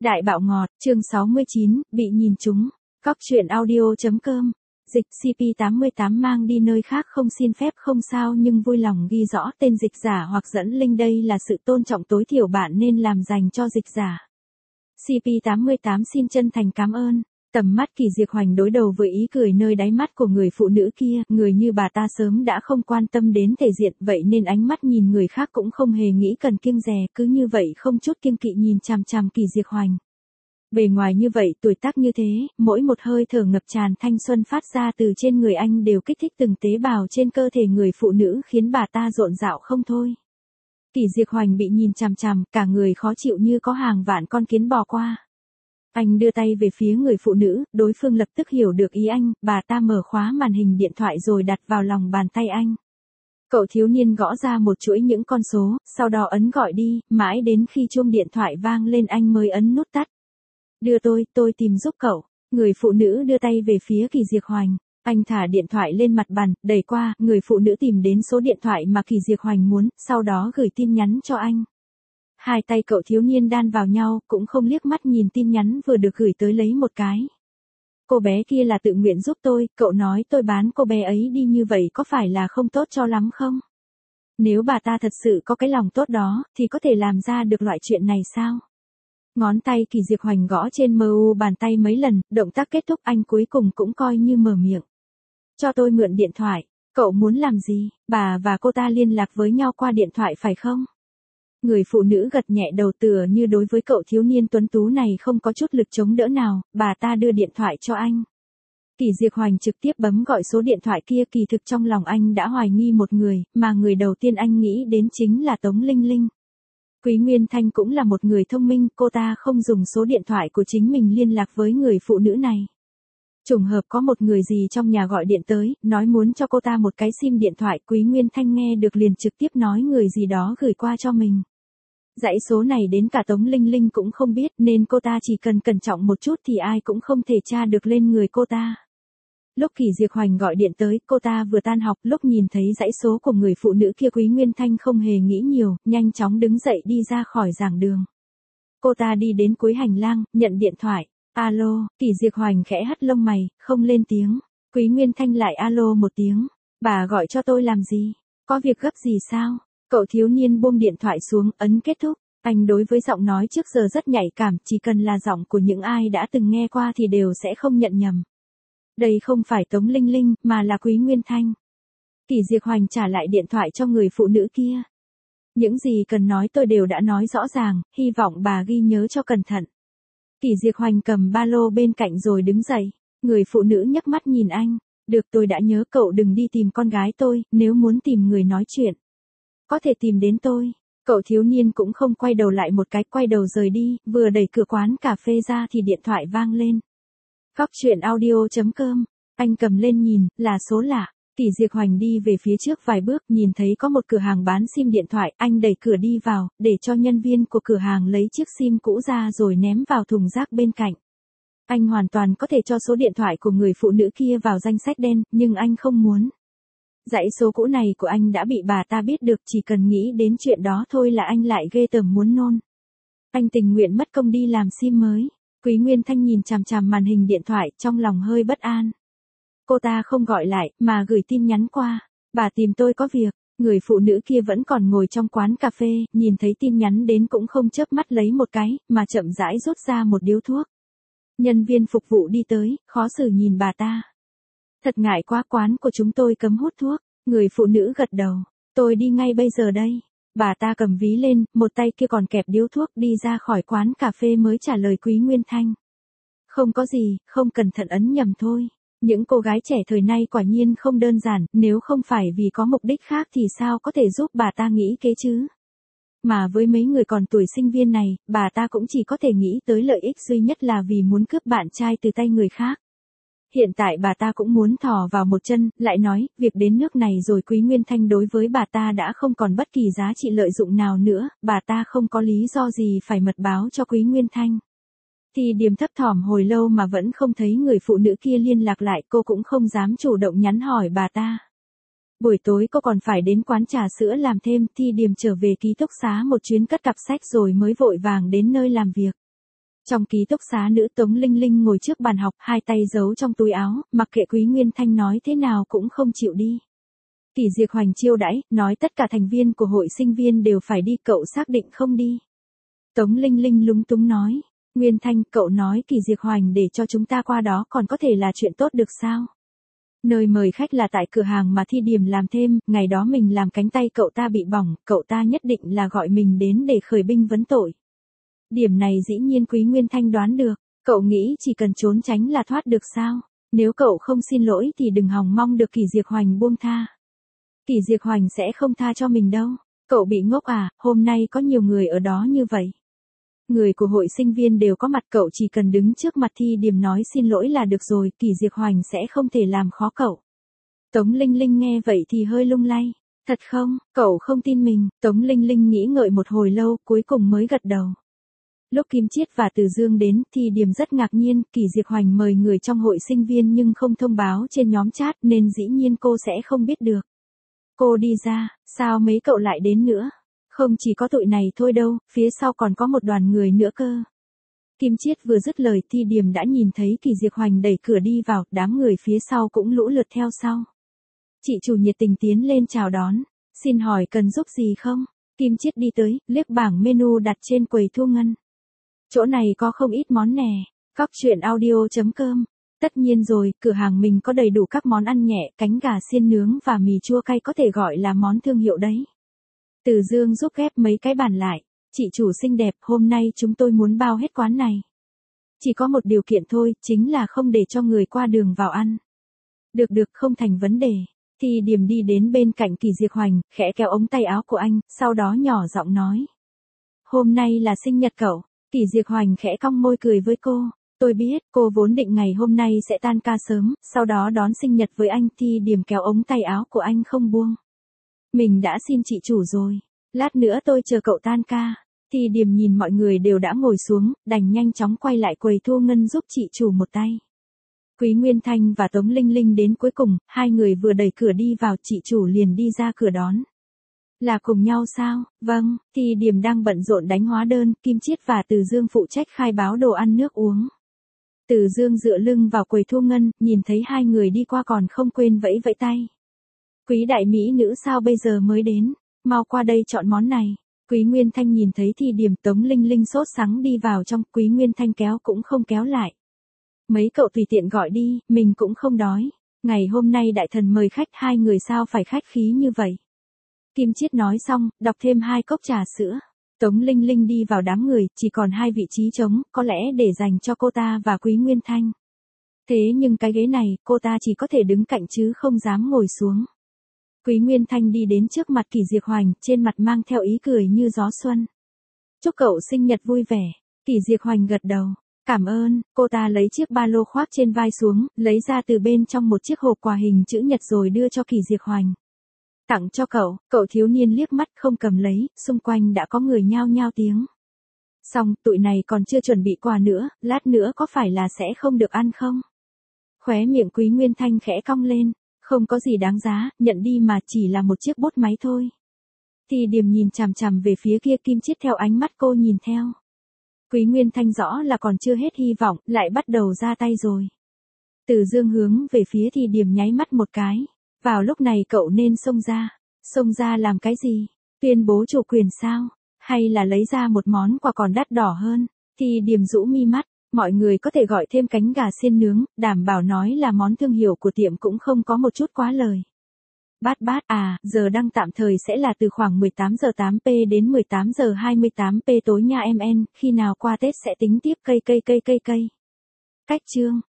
Đại bạo ngọt, chương 69, bị nhìn trúng. Cóc truyện audio.com. Dịch CP88 mang đi nơi khác không xin phép không sao nhưng vui lòng ghi rõ tên dịch giả hoặc dẫn link, đây là sự tôn trọng tối thiểu bạn nên làm dành cho dịch giả. CP88 xin chân thành cảm ơn. Tầm mắt Kỳ Diệp Hoành đối đầu với ý cười nơi đáy mắt của người phụ nữ kia, người như bà ta sớm đã không quan tâm đến thể diện, vậy nên ánh mắt nhìn người khác cũng không hề nghĩ cần kiêng dè, cứ như vậy không chút kiêng kỵ nhìn chằm chằm Kỳ Diệp Hoành. Bề ngoài như vậy, tuổi tác như thế, mỗi một hơi thở ngập tràn thanh xuân phát ra từ trên người anh đều kích thích từng tế bào trên cơ thể người phụ nữ khiến bà ta rộn rạo không thôi. Kỳ Diệp Hoành bị nhìn chằm chằm, cả người khó chịu như có hàng vạn con kiến bò qua. Anh đưa tay về phía người phụ nữ, đối phương lập tức hiểu được ý anh, bà ta mở khóa màn hình điện thoại rồi đặt vào lòng bàn tay anh. Cậu thiếu niên gõ ra một chuỗi những con số, sau đó ấn gọi đi, mãi đến khi chuông điện thoại vang lên anh mới ấn nút tắt. Đưa tôi tìm giúp cậu. Người phụ nữ đưa tay về phía Kỳ Diệp Hoành. Anh thả điện thoại lên mặt bàn, đẩy qua, người phụ nữ tìm đến số điện thoại mà Kỳ Diệp Hoành muốn, sau đó gửi tin nhắn cho anh. Hai tay cậu thiếu niên đan vào nhau, cũng không liếc mắt nhìn tin nhắn vừa được gửi tới lấy một cái. Cô bé kia là tự nguyện giúp tôi, cậu nói tôi bán cô bé ấy đi như vậy có phải là không tốt cho lắm không? Nếu bà ta thật sự có cái lòng tốt đó, thì có thể làm ra được loại chuyện này sao? Ngón tay Kỳ Diệp Hoành gõ trên mu bàn tay mấy lần, động tác kết thúc anh cuối cùng cũng coi như mở miệng. Cho tôi mượn điện thoại, cậu muốn làm gì? Bà và cô ta liên lạc với nhau qua điện thoại phải không? Người phụ nữ gật nhẹ đầu tựa như đối với cậu thiếu niên tuấn tú này không có chút lực chống đỡ nào, bà ta đưa điện thoại cho anh. Kỳ Diệp Hoành trực tiếp bấm gọi số điện thoại kia, kỳ thực trong lòng anh đã hoài nghi một người, mà người đầu tiên anh nghĩ đến chính là Tống Linh Linh. Quý Nguyên Thanh cũng là một người thông minh, cô ta không dùng số điện thoại của chính mình liên lạc với người phụ nữ này. Trùng hợp có một người gì trong nhà gọi điện tới, nói muốn cho cô ta một cái sim điện thoại, Quý Nguyên Thanh nghe được liền trực tiếp nói người gì đó gửi qua cho mình. Dãy số này đến cả Tống Linh Linh cũng không biết nên cô ta chỉ cần cẩn trọng một chút thì ai cũng không thể tra được lên người cô ta. Lúc Kỳ Diệp Hoành gọi điện tới, cô ta vừa tan học, lúc nhìn thấy dãy số của người phụ nữ kia Quý Nguyên Thanh không hề nghĩ nhiều, nhanh chóng đứng dậy đi ra khỏi giảng đường. Cô ta đi đến cuối hành lang, nhận điện thoại. Alo, Kỳ Diệp Hoành khẽ hất lông mày, không lên tiếng. Quý Nguyên Thanh lại alo một tiếng. Bà gọi cho tôi làm gì? Có việc gấp gì sao? Cậu thiếu niên buông điện thoại xuống, ấn kết thúc. Anh đối với giọng nói trước giờ rất nhạy cảm, chỉ cần là giọng của những ai đã từng nghe qua thì đều sẽ không nhận nhầm. Đây không phải Tống Linh Linh, mà là Quý Nguyên Thanh. Kỳ Diệp Hoành trả lại điện thoại cho người phụ nữ kia. Những gì cần nói tôi đều đã nói rõ ràng, hy vọng bà ghi nhớ cho cẩn thận. Kỳ Diệp Hoành cầm ba lô bên cạnh rồi đứng dậy. Người phụ nữ nhấc mắt nhìn anh. Được, tôi đã nhớ, cậu đừng đi tìm con gái tôi, nếu muốn tìm người nói chuyện. Có thể tìm đến tôi. Cậu thiếu niên cũng không quay đầu lại một cái, quay đầu rời đi, vừa đẩy cửa quán cà phê ra thì điện thoại vang lên. Cóc truyện audio.com. Anh cầm lên nhìn, là số lạ. Kỳ Diệp Hoành đi về phía trước vài bước, nhìn thấy có một cửa hàng bán sim điện thoại, anh đẩy cửa đi vào, để cho nhân viên của cửa hàng lấy chiếc sim cũ ra rồi ném vào thùng rác bên cạnh. Anh hoàn toàn có thể cho số điện thoại của người phụ nữ kia vào danh sách đen, nhưng anh không muốn. Dãy số cũ này của anh đã bị bà ta biết được, chỉ cần nghĩ đến chuyện đó thôi là anh lại ghê tởm muốn nôn. Anh tình nguyện mất công đi làm sim mới. Quý Nguyên Thanh nhìn chằm chằm màn hình điện thoại, trong lòng hơi bất an. Cô ta không gọi lại, mà gửi tin nhắn qua. Bà tìm tôi có việc. Người phụ nữ kia vẫn còn ngồi trong quán cà phê, nhìn thấy tin nhắn đến cũng không chớp mắt lấy một cái, mà chậm rãi rút ra một điếu thuốc. Nhân viên phục vụ đi tới, khó xử nhìn bà ta. Thật ngại quá, quán của chúng tôi cấm hút thuốc. Người phụ nữ gật đầu. Tôi đi ngay bây giờ đây. Bà ta cầm ví lên, một tay kia còn kẹp điếu thuốc, đi ra khỏi quán cà phê mới trả lời Quý Nguyên Thanh. Không có gì, không cẩn thận ấn nhầm thôi. Những cô gái trẻ thời nay quả nhiên không đơn giản, nếu không phải vì có mục đích khác thì sao có thể giúp bà ta nghĩ kế chứ? Mà với mấy người còn tuổi sinh viên này, bà ta cũng chỉ có thể nghĩ tới lợi ích duy nhất là vì muốn cướp bạn trai từ tay người khác. Hiện tại bà ta cũng muốn thò vào một chân, lại nói, việc đến nước này rồi Quý Nguyên Thanh đối với bà ta đã không còn bất kỳ giá trị lợi dụng nào nữa, bà ta không có lý do gì phải mật báo cho Quý Nguyên Thanh. Thì Điềm thấp thỏm hồi lâu mà vẫn không thấy người phụ nữ kia liên lạc lại, cô cũng không dám chủ động nhắn hỏi bà ta. Buổi tối cô còn phải đến quán trà sữa làm thêm, Thi Điềm trở về ký túc xá một chuyến cất cặp sách rồi mới vội vàng đến nơi làm việc. Trong ký túc xá nữ Tống Linh Linh ngồi trước bàn học, hai tay giấu trong túi áo, mặc kệ Quý Nguyên Thanh nói thế nào cũng không chịu đi. Kỷ Diệp Hoành chiêu đãi, nói tất cả thành viên của hội sinh viên đều phải đi, cậu xác định không đi. Tống Linh Linh lúng túng nói, Nguyên Thanh, cậu nói Kỷ Diệp Hoành để cho chúng ta qua đó còn có thể là chuyện tốt được sao? Nơi mời khách là tại cửa hàng mà Thi Điểm làm thêm, ngày đó mình làm cánh tay cậu ta bị bỏng, cậu ta nhất định là gọi mình đến để khởi binh vấn tội. Điểm này dĩ nhiên Quý Nguyên Thanh đoán được, cậu nghĩ chỉ cần trốn tránh là thoát được sao? Nếu cậu không xin lỗi thì đừng hòng mong được Kỷ Diệp Hoành buông tha. Kỷ Diệp Hoành sẽ không tha cho mình đâu. Cậu bị ngốc à, hôm nay có nhiều người ở đó như vậy. Người của hội sinh viên đều có mặt, cậu chỉ cần đứng trước mặt Thi Điểm nói xin lỗi là được rồi, Kỷ Diệp Hoành sẽ không thể làm khó cậu. Tống Linh Linh nghe vậy thì hơi lung lay. Thật không, cậu không tin mình. Tống Linh Linh nghĩ ngợi một hồi lâu, cuối cùng mới gật đầu. Lúc Kim Chiết và Từ Dương đến, Thi Điểm rất ngạc nhiên, Kỷ Diệp Hoành mời người trong hội sinh viên nhưng không thông báo trên nhóm chat nên dĩ nhiên cô sẽ không biết được. Cô đi ra, sao mấy cậu lại đến nữa? Không chỉ có tụi này thôi đâu, phía sau còn có một đoàn người nữa cơ. Kim Chiết vừa dứt lời Thi Điểm đã nhìn thấy Kỷ Diệp Hoành đẩy cửa đi vào, đám người phía sau cũng lũ lượt theo sau. Chị chủ nhiệt tình tiến lên chào đón, xin hỏi cần giúp gì không? Kim Chiết đi tới, liếc bảng menu đặt trên quầy thu ngân. Chỗ này có không ít món nè, Cóc Truyện Audio.com. Tất nhiên rồi, cửa hàng mình có đầy đủ các món ăn nhẹ, cánh gà xiên nướng và mì chua cay có thể gọi là món thương hiệu đấy. Từ Dương giúp ghép mấy cái bàn lại. Chị chủ xinh đẹp, hôm nay chúng tôi muốn bao hết quán này. Chỉ có một điều kiện thôi, chính là không để cho người qua đường vào ăn. Được không thành vấn đề. Thì Điểm đi đến bên cạnh Kỷ Diệp Hoành, khẽ kéo ống tay áo của anh, sau đó nhỏ giọng nói. Hôm nay là sinh nhật cậu. Kỷ Diệp Hoành khẽ cong môi cười với cô. Tôi biết, cô vốn định ngày hôm nay sẽ tan ca sớm, sau đó đón sinh nhật với anh. Thì Điểm kéo ống tay áo của anh không buông. Mình đã xin chị chủ rồi, lát nữa tôi chờ cậu tan ca. Thì Điểm nhìn mọi người đều đã ngồi xuống, đành nhanh chóng quay lại quầy thu ngân giúp chị chủ một tay. Quý Nguyên Thanh và Tống Linh Linh đến cuối cùng, hai người vừa đẩy cửa đi vào, chị chủ liền đi ra cửa đón. Là cùng nhau sao? Vâng, Thì Điểm đang bận rộn đánh hóa đơn, Kim Chiết và Từ Dương phụ trách khai báo đồ ăn nước uống. Từ Dương dựa lưng vào quầy thu ngân, nhìn thấy hai người đi qua còn không quên vẫy vẫy tay. Quý đại mỹ nữ sao bây giờ mới đến, mau qua đây chọn món này. Quý Nguyên Thanh nhìn thấy Thì Điểm, Tống Linh Linh sốt sắng đi vào trong, Quý Nguyên Thanh kéo cũng không kéo lại. Mấy cậu tùy tiện gọi đi, mình cũng không đói. Ngày hôm nay đại thần mời khách, hai người sao phải khách khí như vậy. Kim Chiết nói xong, đọc thêm 2 cốc trà sữa. Tống Linh Linh đi vào đám người, chỉ còn 2 vị trí trống, có lẽ để dành cho cô ta và Quý Nguyên Thanh. Thế nhưng cái ghế này, cô ta chỉ có thể đứng cạnh chứ không dám ngồi xuống. Quý Nguyên Thanh đi đến trước mặt Kỷ Diệp Hoành, trên mặt mang theo ý cười như gió xuân. Chúc cậu sinh nhật vui vẻ. Kỷ Diệp Hoành gật đầu. Cảm ơn, cô ta lấy chiếc ba lô khoác trên vai xuống, lấy ra từ bên trong một chiếc hộp quà hình chữ nhật rồi đưa cho Kỷ Diệp Hoành. Tặng cho cậu thiếu niên liếc mắt không cầm lấy, xung quanh đã có người nhao nhao tiếng. Xong, tụi này còn chưa chuẩn bị quà nữa, lát nữa có phải là sẽ không được ăn không? Khóe miệng Quý Nguyên Thanh khẽ cong lên, không có gì đáng giá, nhận đi mà, chỉ là một chiếc bút máy thôi. Thì Điểm nhìn chằm chằm về phía kia, Kim Chiết theo ánh mắt cô nhìn theo. Quý Nguyên Thanh rõ là còn chưa hết hy vọng, lại bắt đầu ra tay rồi. Từ Dương hướng về phía Thì Điểm nháy mắt một cái. Vào lúc này cậu nên xông ra. Xông ra làm cái gì? Tuyên bố chủ quyền sao? Hay là lấy ra một món quà còn đắt đỏ hơn? Thì Điểm rũ mi mắt. Mọi người có thể gọi thêm cánh gà xiên nướng, đảm bảo nói là món thương hiệu của tiệm cũng không có một chút quá lời. Bát à, giờ đăng tạm thời sẽ là từ khoảng 18 giờ 8p đến 18 giờ 28p tối nha em, khi nào qua Tết sẽ tính tiếp cây. Cách chương